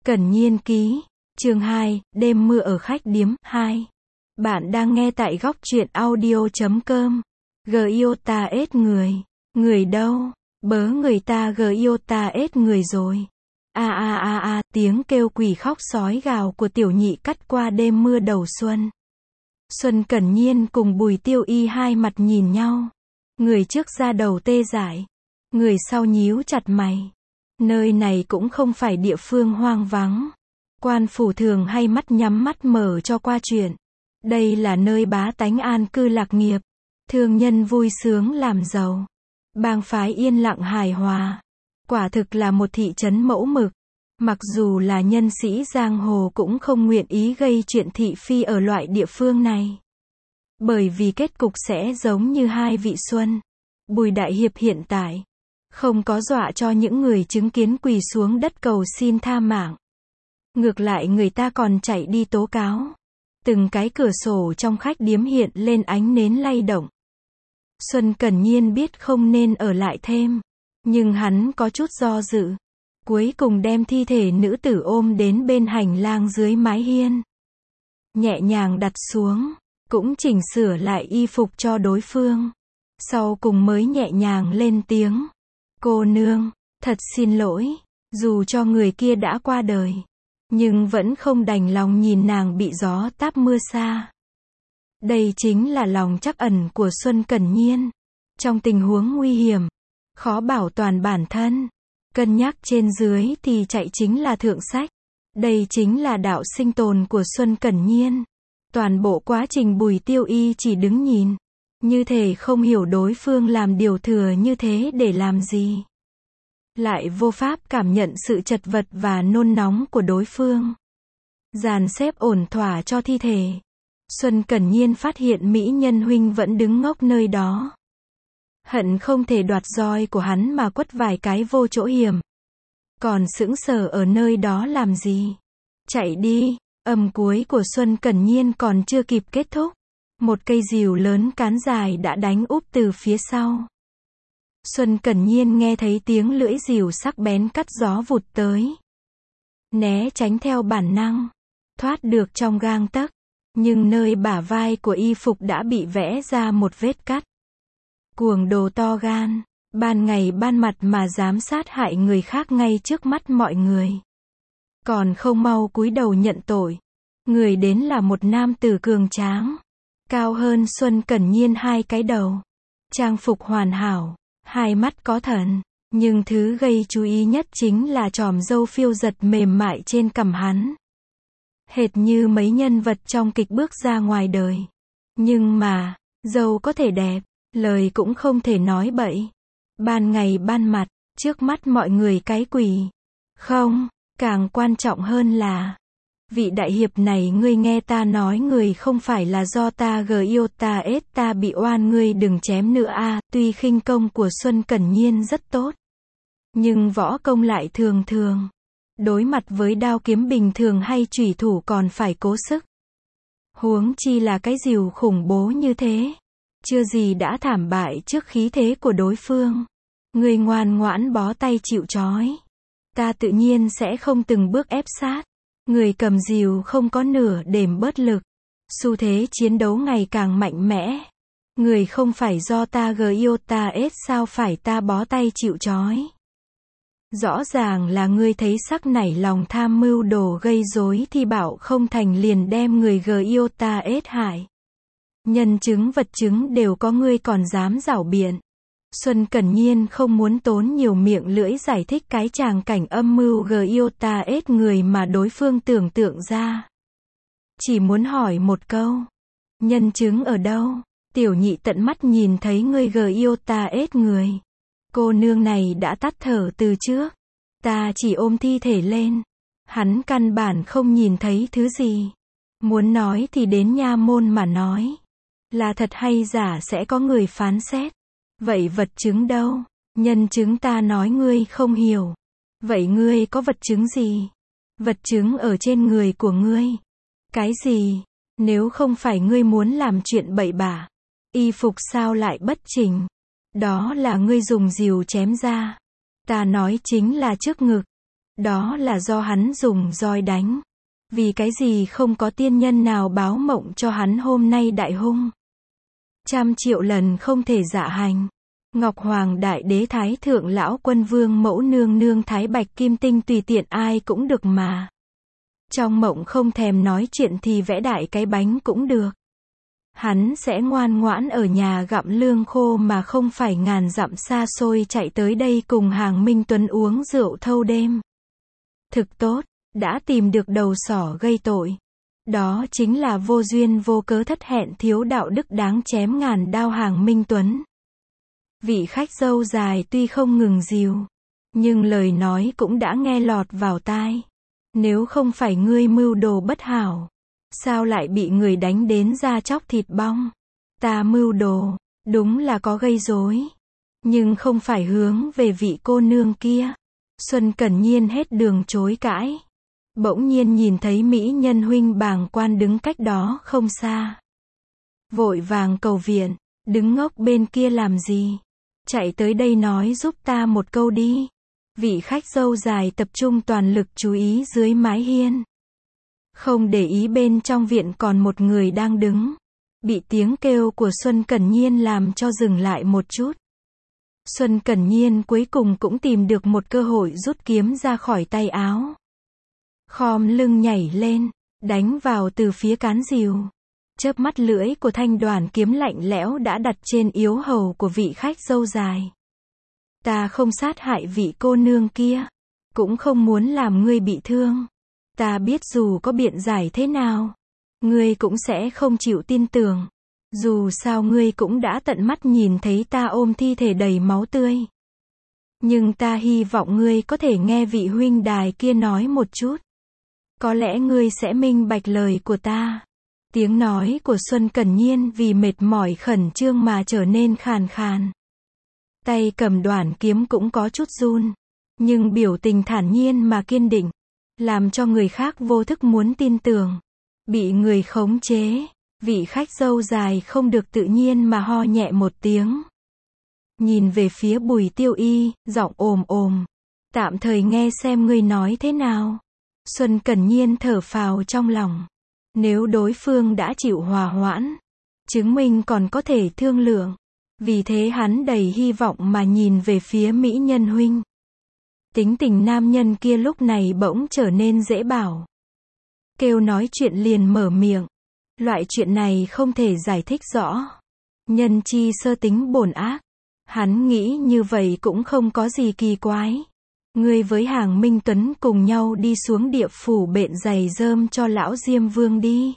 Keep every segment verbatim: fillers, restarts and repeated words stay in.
Cẩn Nhiên ký, chương hai, đêm mưa ở khách điếm, hai. Bạn đang nghe tại góc truyện audio.com. G yêu ta ết người. Người đâu? Bớ người ta g yêu ta ết người rồi. A a a a, tiếng kêu quỷ khóc sói gào của tiểu nhị cắt qua đêm mưa đầu xuân. Xuân Cẩn Nhiên cùng Bùi Tiêu Y hai mặt nhìn nhau. Người trước ra đầu tê dại. Người sau nhíu chặt mày. Nơi này cũng không phải địa phương hoang vắng. Quan phủ thường hay mắt nhắm mắt mở cho qua chuyện. Đây là nơi bá tánh an cư lạc nghiệp. Thương nhân vui sướng làm giàu. Bang phái yên lặng hài hòa. Quả thực là một thị trấn mẫu mực. Mặc dù là nhân sĩ giang hồ cũng không nguyện ý gây chuyện thị phi ở loại địa phương này. Bởi vì kết cục sẽ giống như hai vị Xuân, Bùi đại hiệp hiện tại. Không có dọa cho những người chứng kiến quỳ xuống đất cầu xin tha mạng. Ngược lại người ta còn chạy đi tố cáo. Từng cái cửa sổ trong khách điếm hiện lên ánh nến lay động. Xuân Cẩn Nhiên biết không nên ở lại thêm. Nhưng hắn có chút do dự. Cuối cùng đem thi thể nữ tử ôm đến bên hành lang dưới mái hiên. Nhẹ nhàng đặt xuống. Cũng chỉnh sửa lại y phục cho đối phương. Sau cùng mới nhẹ nhàng lên tiếng. Cô nương, thật xin lỗi. Dù cho người kia đã qua đời. Nhưng vẫn không đành lòng nhìn nàng bị gió táp mưa xa. Đây chính là lòng trắc ẩn của Xuân Cẩn Nhiên. Trong tình huống nguy hiểm, khó bảo toàn bản thân. Cân nhắc trên dưới thì chạy chính là thượng sách. Đây chính là đạo sinh tồn của Xuân Cẩn Nhiên. Toàn bộ quá trình Bùi Tiêu Y chỉ đứng nhìn. Như thể không hiểu đối phương làm điều thừa như thế để làm gì. Lại vô pháp cảm nhận sự chật vật và nôn nóng của đối phương. Dàn xếp ổn thỏa cho thi thể. Xuân Cẩn Nhiên phát hiện mỹ nhân huynh vẫn đứng ngốc nơi đó. Hận không thể đoạt roi của hắn mà quất vài cái vô chỗ hiểm. Còn sững sờ ở nơi đó làm gì? Chạy đi. Âm cuối của Xuân Cẩn Nhiên còn chưa kịp kết thúc. Một cây rìu lớn cán dài đã đánh úp từ phía sau. Xuân Cẩn Nhiên nghe thấy tiếng lưỡi rìu sắc bén cắt gió vụt tới. Né tránh theo bản năng. Thoát được trong gang tấc. Nhưng nơi bả vai của y phục đã bị vẽ ra một vết cắt. Cuồng đồ to gan. Ban ngày ban mặt mà dám sát hại người khác ngay trước mắt mọi người. Còn không mau cúi đầu nhận tội. Người đến là một nam tử cường tráng. Cao hơn Xuân Cẩn Nhiên hai cái đầu. Trang phục hoàn hảo. Hai mắt có thần. Nhưng thứ gây chú ý nhất chính là chòm râu phiêu giật mềm mại trên cằm hắn. Hệt như mấy nhân vật trong kịch bước ra ngoài đời. Nhưng mà, râu có thể đẹp, lời cũng không thể nói bậy. Ban ngày ban mặt, trước mắt mọi người cái quỳ. Không, càng quan trọng hơn là, vị đại hiệp này ngươi nghe ta nói người không phải là do ta g yêu ta ết ta bị oan ngươi đừng chém nữa a. Tuy khinh công của Xuân Cẩn Nhiên rất tốt. Nhưng võ công lại thường thường. Đối mặt với đao kiếm bình thường hay chủy thủ còn phải cố sức. Huống chi là cái rìu khủng bố như thế. Chưa gì đã thảm bại trước khí thế của đối phương. Người ngoan ngoãn bó tay chịu trói. Ta tự nhiên sẽ không từng bước ép sát. Người cầm rìu không có nửa đềm bớt lực. Xu thế chiến đấu ngày càng mạnh mẽ. Người không phải do ta g yêu ta ết sao phải ta bó tay chịu trói. Rõ ràng là ngươi thấy sắc nảy lòng tham mưu đồ gây rối thì bảo không thành liền đem người g yêu ta ết hại. Nhân chứng vật chứng đều có ngươi còn dám giảo biện. Xuân Cẩn Nhiên không muốn tốn nhiều miệng lưỡi giải thích cái tràng cảnh âm mưu g yêu ta ết người mà đối phương tưởng tượng ra. Chỉ muốn hỏi một câu. Nhân chứng ở đâu? Tiểu nhị tận mắt nhìn thấy ngươi g yêu ta ết người. Cô nương này đã tắt thở từ trước. Ta chỉ ôm thi thể lên. Hắn căn bản không nhìn thấy thứ gì. Muốn nói thì đến nha môn mà nói. Là thật hay giả sẽ có người phán xét. Vậy vật chứng đâu? Nhân chứng ta nói ngươi không hiểu. Vậy ngươi có vật chứng gì? Vật chứng ở trên người của ngươi. Cái gì? Nếu không phải ngươi muốn làm chuyện bậy bạ. Y phục sao lại bất chỉnh? Đó là ngươi dùng rìu chém ra. Ta nói chính là trước ngực. Đó là do hắn dùng roi đánh. Vì cái gì không có tiên nhân nào báo mộng cho hắn hôm nay đại hung. Trăm triệu lần không thể dạ hành. Ngọc Hoàng Đại Đế Thái Thượng Lão Quân Vương Mẫu Nương Nương Thái Bạch Kim Tinh tùy tiện ai cũng được mà. Trong mộng không thèm nói chuyện thì vẽ đại cái bánh cũng được. Hắn sẽ ngoan ngoãn ở nhà gặm lương khô mà không phải ngàn dặm xa xôi chạy tới đây cùng Hàng Minh Tuấn uống rượu thâu đêm. Thực tốt, đã tìm được đầu sỏ gây tội. Đó chính là vô duyên vô cớ thất hẹn thiếu đạo đức đáng chém ngàn đao Hàng Minh Tuấn. Vị khách dâu dài tuy không ngừng dìu, nhưng lời nói cũng đã nghe lọt vào tai. Nếu không phải ngươi mưu đồ bất hảo, sao lại bị người đánh đến da chóc thịt bong? Ta mưu đồ, đúng là có gây rối, nhưng không phải hướng về vị cô nương kia. Xuân Cẩn Nhiên hết đường chối cãi. Bỗng nhiên nhìn thấy mỹ nhân huynh bàng quan đứng cách đó không xa. Vội vàng cầu viện, đứng ngốc bên kia làm gì? Chạy tới đây nói giúp ta một câu đi. Vị khách dâu dài tập trung toàn lực chú ý dưới mái hiên. Không để ý bên trong viện còn một người đang đứng. Bị tiếng kêu của Xuân Cẩn Nhiên làm cho dừng lại một chút. Xuân Cẩn Nhiên cuối cùng cũng tìm được một cơ hội rút kiếm ra khỏi tay áo. Khom lưng nhảy lên, đánh vào từ phía cán rìu. Chớp mắt lưỡi của thanh đoàn kiếm lạnh lẽo đã đặt trên yếu hầu của vị khách dâu dài. Ta không sát hại vị cô nương kia, cũng không muốn làm ngươi bị thương. Ta biết dù có biện giải thế nào, ngươi cũng sẽ không chịu tin tưởng. Dù sao ngươi cũng đã tận mắt nhìn thấy ta ôm thi thể đầy máu tươi. Nhưng ta hy vọng ngươi có thể nghe vị huynh đài kia nói một chút. Có lẽ ngươi sẽ minh bạch lời của ta. Tiếng nói của Xuân Cẩn Nhiên vì mệt mỏi khẩn trương mà trở nên khàn khàn. Tay cầm đoản kiếm cũng có chút run. Nhưng biểu tình thản nhiên mà kiên định. Làm cho người khác vô thức muốn tin tưởng. Bị người khống chế. Vị khách dâu dài không được tự nhiên mà ho nhẹ một tiếng. Nhìn về phía Bùi Tiêu Y, giọng ồm ồm. Tạm thời nghe xem ngươi nói thế nào. Xuân Cẩn Nhiên thở phào trong lòng. Nếu đối phương đã chịu hòa hoãn, chứng minh còn có thể thương lượng. Vì thế hắn đầy hy vọng mà nhìn về phía mỹ nhân huynh. Tính tình nam nhân kia lúc này bỗng trở nên dễ bảo. Kêu nói chuyện liền mở miệng. Loại chuyện này không thể giải thích rõ. Nhân chi sơ tính bổn ác. Hắn nghĩ như vậy cũng không có gì kỳ quái. Ngươi với Hàng Minh Tuấn cùng nhau đi xuống địa phủ bện giày rơm cho lão Diêm Vương đi.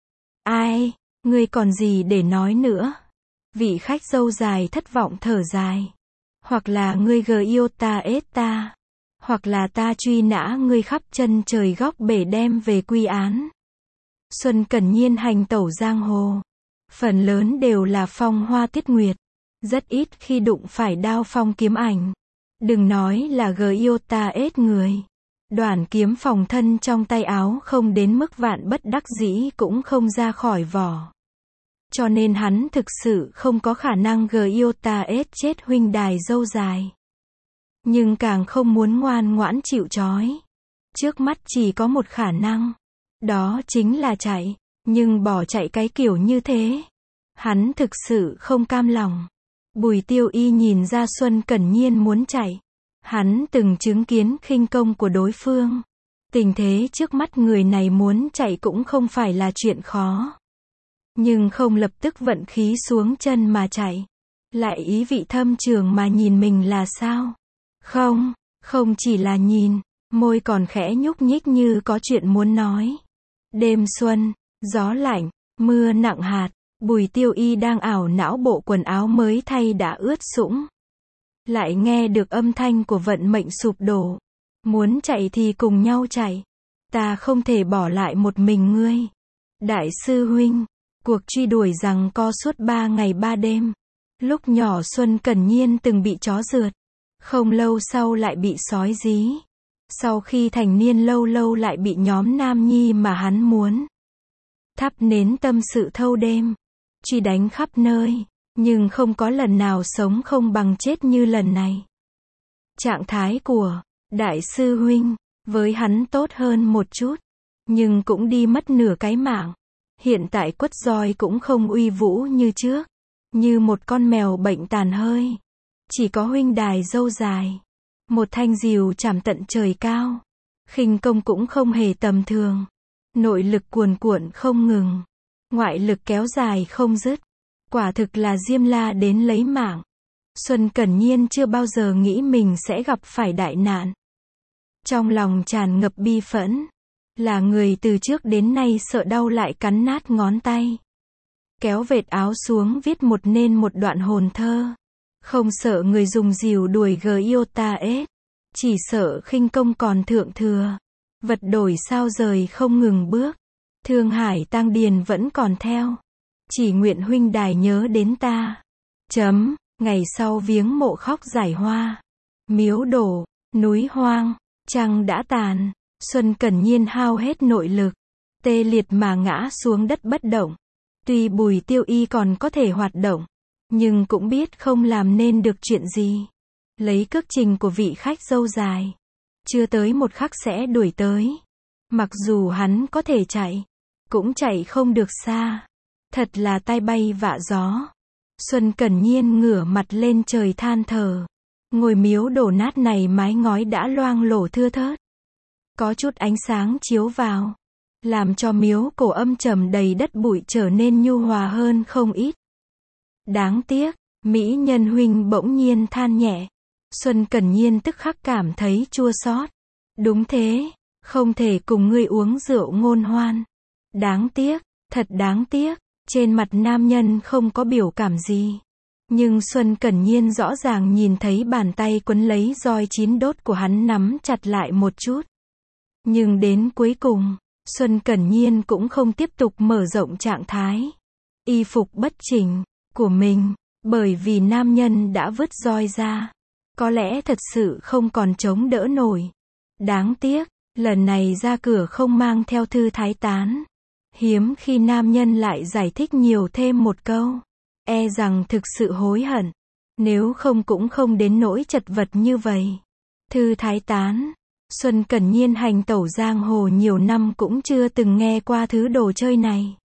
Ai, ngươi còn gì để nói nữa? Vị khách dâu dài thất vọng thở dài. Hoặc là ngươi gờ yêu ta ết ta. Hoặc là ta truy nã ngươi khắp chân trời góc bể đem về quy án. Xuân Cẩn Nhiên hành tẩu giang hồ. Phần lớn đều là phong hoa tiết nguyệt. Rất ít khi đụng phải đao phong kiếm ảnh. Đừng nói là gờ yêu ta ết người. Đoản kiếm phòng thân trong tay áo không đến mức vạn bất đắc dĩ cũng không ra khỏi vỏ. Cho nên hắn thực sự không có khả năng gờ yêu ta ết chết huynh đài dâu dài. Nhưng càng không muốn ngoan ngoãn chịu trói. Trước mắt chỉ có một khả năng. Đó chính là chạy. Nhưng bỏ chạy cái kiểu như thế. Hắn thực sự không cam lòng. Bùi Tiêu Y nhìn ra Xuân Cẩn Nhiên muốn chạy. Hắn từng chứng kiến khinh công của đối phương. Tình thế trước mắt người này muốn chạy cũng không phải là chuyện khó. Nhưng không lập tức vận khí xuống chân mà chạy. Lại ý vị thâm trường mà nhìn mình là sao? Không, không chỉ là nhìn. Môi còn khẽ nhúc nhích như có chuyện muốn nói. Đêm xuân, gió lạnh, mưa nặng hạt. Bùi Tiêu Y đang ảo não bộ quần áo mới thay đã ướt sũng. Lại nghe được âm thanh của vận mệnh sụp đổ. Muốn chạy thì cùng nhau chạy. Ta không thể bỏ lại một mình ngươi. Đại sư huynh, cuộc truy đuổi rằng co suốt ba ngày ba đêm. Lúc nhỏ Xuân Cẩn Nhiên từng bị chó rượt. Không lâu sau lại bị sói dí. Sau khi thành niên lâu lâu lại bị nhóm nam nhi mà hắn muốn. Thắp nến tâm sự thâu đêm. Truy đánh khắp nơi. Nhưng không có lần nào sống không bằng chết như lần này. Trạng thái của Đại sư huynh với hắn tốt hơn một chút, nhưng cũng đi mất nửa cái mạng. Hiện tại quất roi cũng không uy vũ như trước, như một con mèo bệnh tàn hơi. Chỉ có huynh đài râu dài, một thanh diều chạm tận trời cao. Khinh công cũng không hề tầm thường, nội lực cuồn cuộn không ngừng, ngoại lực kéo dài không dứt. Quả thực là Diêm La đến lấy mạng. Xuân Cẩn Nhiên chưa bao giờ nghĩ mình sẽ gặp phải đại nạn. Trong lòng tràn ngập bi phẫn. Là người từ trước đến nay sợ đau lại cắn nát ngón tay. Kéo vệt áo xuống viết một nên một đoạn hồn thơ. Không sợ người dùng dìu đuổi Giota S. Chỉ sợ khinh công còn thượng thừa. Vật đổi sao rời không ngừng bước. Thương hải tang điền vẫn còn theo. Chỉ nguyện huynh đài nhớ đến ta. Chấm, ngày sau viếng mộ khóc giải hoa. Miếu đổ, núi hoang, trăng đã tàn. Xuân Cẩn Nhiên hao hết nội lực. Tê liệt mà ngã xuống đất bất động. Tuy Bùi Tiêu Y còn có thể hoạt động, nhưng cũng biết không làm nên được chuyện gì. Lấy cước trình của vị khách dâu dài, chưa tới một khắc sẽ đuổi tới. Mặc dù hắn có thể chạy, cũng chạy không được xa. Thật là tai bay vạ gió. Xuân Cẩn Nhiên ngửa mặt lên trời than thở. Ngôi miếu đổ nát này mái ngói đã loang lổ thưa thớt. Có chút ánh sáng chiếu vào, làm cho miếu cổ âm trầm đầy đất bụi trở nên nhu hòa hơn không ít. Đáng tiếc, mỹ nhân huynh bỗng nhiên than nhẹ. Xuân Cẩn Nhiên tức khắc cảm thấy chua xót. Đúng thế, không thể cùng ngươi uống rượu ngôn hoan. Đáng tiếc, thật đáng tiếc. Trên mặt nam nhân không có biểu cảm gì. Nhưng Xuân Cẩn Nhiên rõ ràng nhìn thấy bàn tay quấn lấy roi chín đốt của hắn nắm chặt lại một chút. Nhưng đến cuối cùng, Xuân Cẩn Nhiên cũng không tiếp tục mở rộng trạng thái y phục bất chỉnh của mình, bởi vì nam nhân đã vứt roi ra. Có lẽ thật sự không còn chống đỡ nổi. Đáng tiếc, lần này ra cửa không mang theo thư thái tán. Hiếm khi nam nhân lại giải thích nhiều thêm một câu. E rằng thực sự hối hận. Nếu không cũng không đến nỗi chật vật như vậy. Thư thái tán. Xuân Cẩn Nhiên hành tẩu giang hồ nhiều năm cũng chưa từng nghe qua thứ đồ chơi này.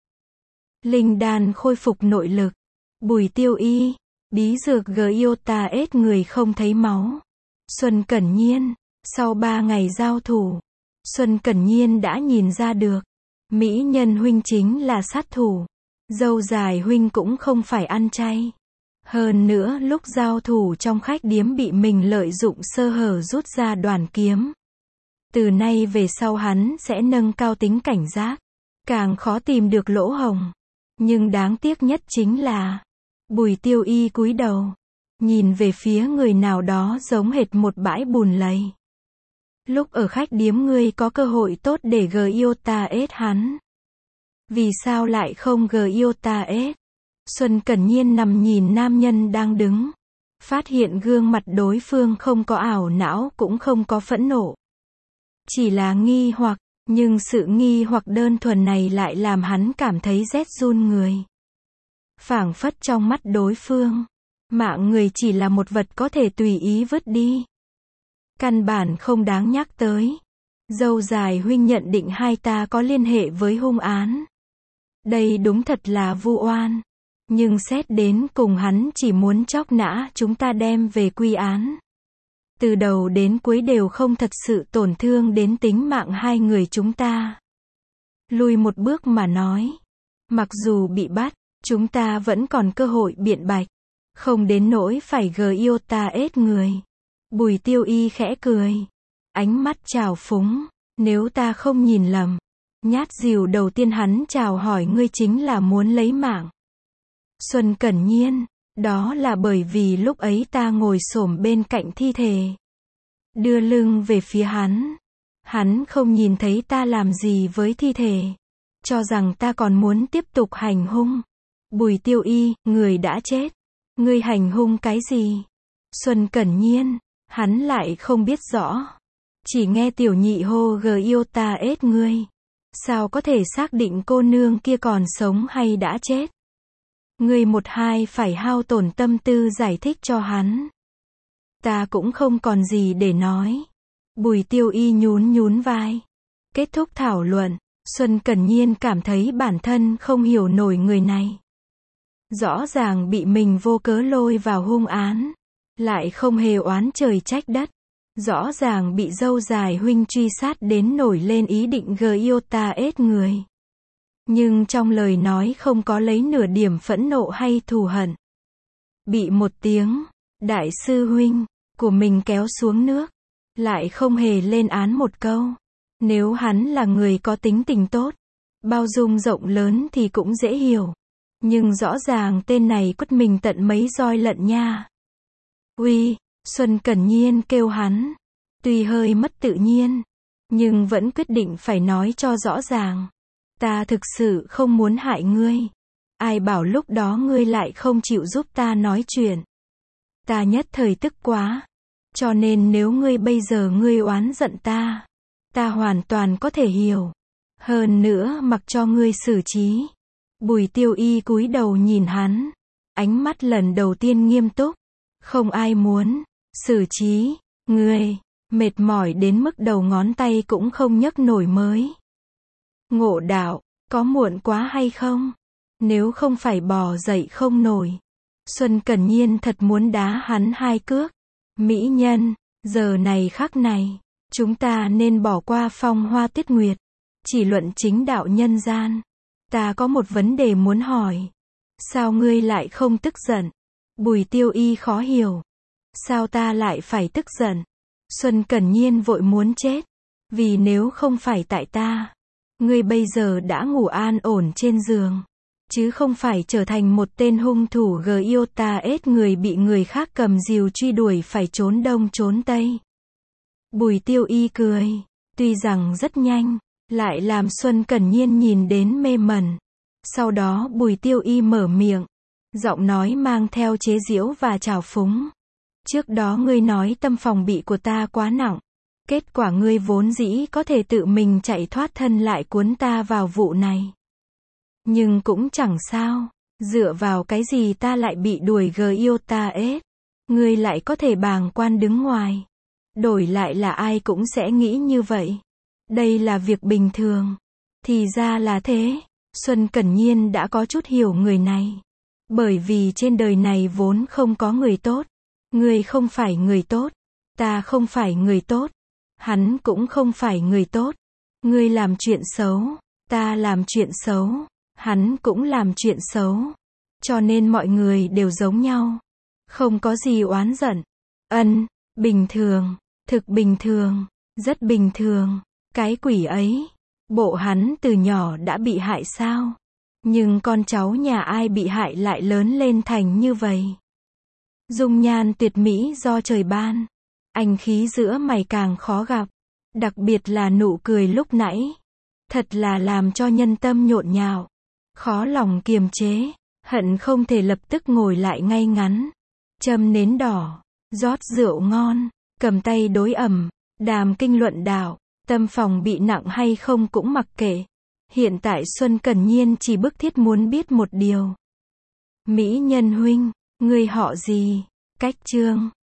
Linh đan khôi phục nội lực. Bùi Tiêu Y. Bí dược Giota S người không thấy máu. Xuân Cẩn Nhiên. Sau ba ngày giao thủ, Xuân Cẩn Nhiên đã nhìn ra được. Mỹ nhân huynh chính là sát thủ. Dâu dài huynh cũng không phải ăn chay. Hơn nữa lúc giao thủ trong khách điếm bị mình lợi dụng sơ hở rút ra đoàn kiếm. Từ nay về sau hắn sẽ nâng cao tính cảnh giác. Càng khó tìm được lỗ hổng. Nhưng đáng tiếc nhất chính là Bùi Tiêu Y cúi đầu, nhìn về phía người nào đó giống hệt một bãi bùn lầy. Lúc ở khách điếm ngươi có cơ hội tốt để Giota S hắn. Vì sao lại không Giota S? Xuân Cẩn Nhiên nằm nhìn nam nhân đang đứng. Phát hiện gương mặt đối phương không có ảo não cũng không có phẫn nộ. Chỉ là nghi hoặc, nhưng sự nghi hoặc đơn thuần này lại làm hắn cảm thấy rét run người. Phảng phất trong mắt đối phương, mạng người chỉ là một vật có thể tùy ý vứt đi. Căn bản không đáng nhắc tới. Dâu dài huynh nhận định hai ta có liên hệ với hung án. Đây đúng thật là vu oan. Nhưng xét đến cùng hắn chỉ muốn chóc nã chúng ta đem về quy án. Từ đầu đến cuối đều không thật sự tổn thương đến tính mạng hai người chúng ta. Lùi một bước mà nói. Mặc dù bị bắt, chúng ta vẫn còn cơ hội biện bạch. Không đến nỗi phải Giota S người. Bùi Tiêu Y khẽ cười. Ánh mắt trào phúng. Nếu ta không nhìn lầm. Nhát dìu đầu tiên hắn chào hỏi ngươi chính là muốn lấy mạng. Xuân Cẩn Nhiên. Đó là bởi vì lúc ấy ta ngồi xổm bên cạnh thi thể. Đưa lưng về phía hắn. Hắn không nhìn thấy ta làm gì với thi thể. Cho rằng ta còn muốn tiếp tục hành hung. Bùi Tiêu Y, người đã chết. Ngươi hành hung cái gì? Xuân Cẩn Nhiên. Hắn lại không biết rõ. Chỉ nghe tiểu nhị hô Giota S ngươi. Sao có thể xác định cô nương kia còn sống hay đã chết? Ngươi một hai phải hao tổn tâm tư giải thích cho hắn. Ta cũng không còn gì để nói. Bùi Tiêu Y nhún nhún vai. Kết thúc thảo luận, Xuân Cẩn Nhiên cảm thấy bản thân không hiểu nổi người này. Rõ ràng bị mình vô cớ lôi vào hung án, lại không hề oán trời trách đất. Rõ ràng bị dâu dài huynh truy sát đến nổi lên ý định gờ yêu ta ết người. Nhưng trong lời nói không có lấy nửa điểm phẫn nộ hay thù hận. Bị một tiếng, đại sư huynh, của mình kéo xuống nước, lại không hề lên án một câu. Nếu hắn là người có tính tình tốt, bao dung rộng lớn thì cũng dễ hiểu. Nhưng rõ ràng tên này quất mình tận mấy roi lận nha. Uy, Xuân Cẩn Nhiên kêu hắn. Tuy hơi mất tự nhiên, nhưng vẫn quyết định phải nói cho rõ ràng. Ta thực sự không muốn hại ngươi. Ai bảo lúc đó ngươi lại không chịu giúp ta nói chuyện. Ta nhất thời tức quá. Cho nên nếu ngươi bây giờ ngươi oán giận ta, ta hoàn toàn có thể hiểu. Hơn nữa mặc cho ngươi xử trí. Bùi Tiêu Y cúi đầu nhìn hắn. Ánh mắt lần đầu tiên nghiêm túc. Không ai muốn xử trí ngươi. Mệt mỏi đến mức đầu ngón tay cũng không nhấc nổi mới. Ngộ đạo, có muộn quá hay không? Nếu không phải bò dậy không nổi. Xuân Cẩn Nhiên thật muốn đá hắn hai cước. Mỹ nhân, giờ này khắc này, chúng ta nên bỏ qua phong hoa tuyết nguyệt. Chỉ luận chính đạo nhân gian. Ta có một vấn đề muốn hỏi. Sao ngươi lại không tức giận? Bùi Tiêu Y khó hiểu. Sao ta lại phải tức giận? Xuân Cẩn Nhiên vội muốn chết. Vì nếu không phải tại ta, ngươi bây giờ đã ngủ an ổn trên giường. Chứ không phải trở thành một tên hung thủ gờ yêu ta ết người bị người khác cầm rìu truy đuổi phải trốn đông trốn tây. Bùi Tiêu Y cười. Tuy rằng rất nhanh, lại làm Xuân Cẩn Nhiên nhìn đến mê mẩn. Sau đó Bùi Tiêu Y mở miệng. Giọng nói mang theo chế giễu và trào phúng. Trước đó ngươi nói tâm phòng bị của ta quá nặng. Kết quả ngươi vốn dĩ có thể tự mình chạy thoát thân lại cuốn ta vào vụ này. Nhưng cũng chẳng sao. Dựa vào cái gì ta lại bị đuổi gờ yêu ta ết. Ngươi lại có thể bàng quan đứng ngoài. Đổi lại là ai cũng sẽ nghĩ như vậy. Đây là việc bình thường. Thì ra là thế. Xuân Cẩn Nhiên đã có chút hiểu người này. Bởi vì trên đời này vốn không có người tốt. Ngươi không phải người tốt. Ta không phải người tốt. Hắn cũng không phải người tốt. Ngươi làm chuyện xấu. Ta làm chuyện xấu. Hắn cũng làm chuyện xấu. Cho nên mọi người đều giống nhau. Không có gì oán giận. Ân, bình thường. Thực bình thường. Rất bình thường. Cái quỷ ấy. Bộ hắn từ nhỏ đã bị hại sao? Nhưng con cháu nhà ai bị hại lại lớn lên thành như vậy? Dung nhan tuyệt mỹ do trời ban. Anh khí giữa mày càng khó gặp. Đặc biệt là nụ cười lúc nãy. Thật là làm cho nhân tâm nhộn nhạo. Khó lòng kiềm chế. Hận không thể lập tức ngồi lại ngay ngắn. Châm nến đỏ. Rót rượu ngon. Cầm tay đối ẩm. Đàm kinh luận đạo. Tâm phòng bị nặng hay không cũng mặc kệ. Hiện tại Xuân Cẩn Nhiên chỉ bức thiết muốn biết một điều. Mỹ nhân huynh, ngươi họ gì? Cách Trương.